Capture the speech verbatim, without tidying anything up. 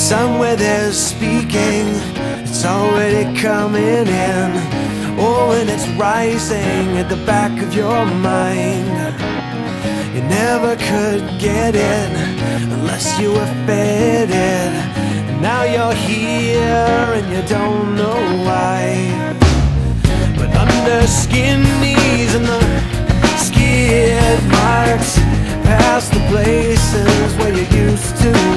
Somewhere there's speaking, it's already coming in. Oh, and it's rising at the back of your mind. You never could get it unless you were fed it. And now you're here and you don't know why. But under skin knees and the skid marks, past the places where you used to